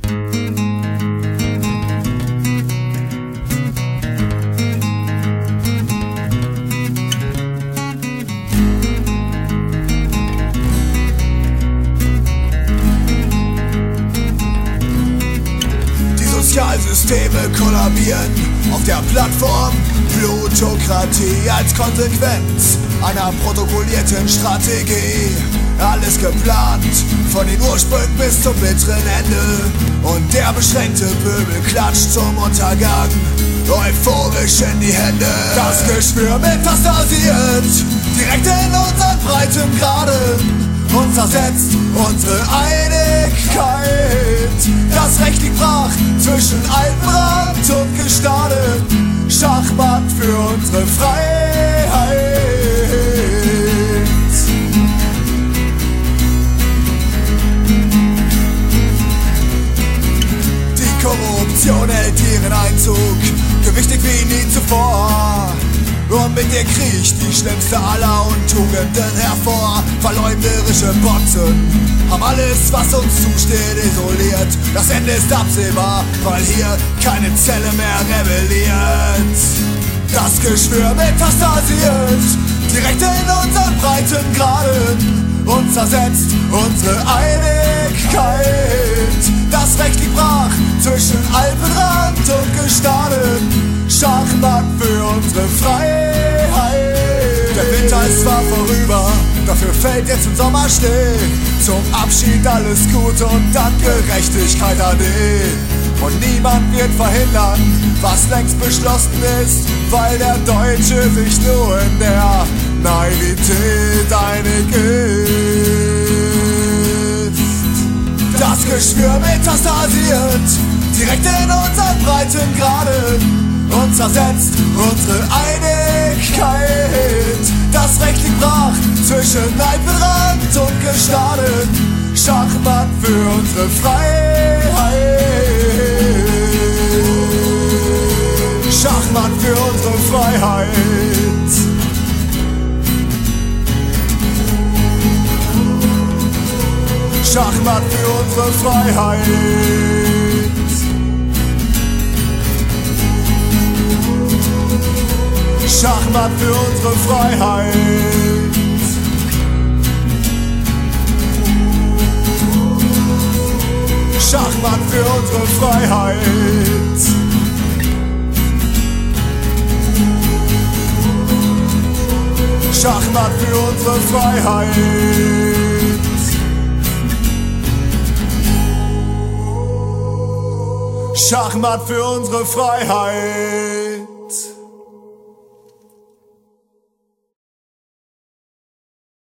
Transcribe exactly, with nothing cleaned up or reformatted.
Sozialsysteme kollabieren auf der Plattform Plutokratie als Konsequenz einer protokollierten Strategie. Alles geplant, von den Ursprüngen bis zum bitteren Ende. Und der beschränkte Pöbel klatscht zum Untergang euphorisch in die Hände. Das Geschwür metastasiert direkt in unseren Breitengraden und zersetzt unsere Einigkeit. Das Recht liegt brach zwischen Alpenrand und Gestaden. Schachmatt für unsere Freiheit. Die Korruption hält ihren Einzug, gewichtig wie nie zuvor. Und mit ihr kriecht die schlimmste aller Untugenden hervor. Verleumderische Botzen haben alles, was uns zusteht, isoliert. Das Ende ist absehbar, weil hier keine Zelle mehr rebelliert. Das Geschwür metastasiert direkt in unseren Breitengraden und zersetzt unsere Einigkeit. Das Recht liegt brach zwischen Alpenrand und Gestaden. Schachmatt für unsere Freiheit. Der Winter ist zwar vorüber, dafür fällt jetzt im Sommer still. Zum Abschied alles Gute und dann Gerechtigkeit ade. Und niemand wird verhindern, was längst beschlossen ist, weil der Deutsche sich nur in der Naivität einig ist. Das Geschwür metastasiert direkt in unseren Breitengraden und zersetzt unsere Einigkeit. Das Recht liegt brach zwischen Alpenrand und Gestaden. Schachmatt für unsere Freiheit. Schachmatt für unsere Freiheit. Schachmatt für unsere Freiheit. Schachmatt für unsere Freiheit. Schachmatt für unsere Freiheit. Schachmatt für unsere Freiheit. Schachmatt für unsere Freiheit.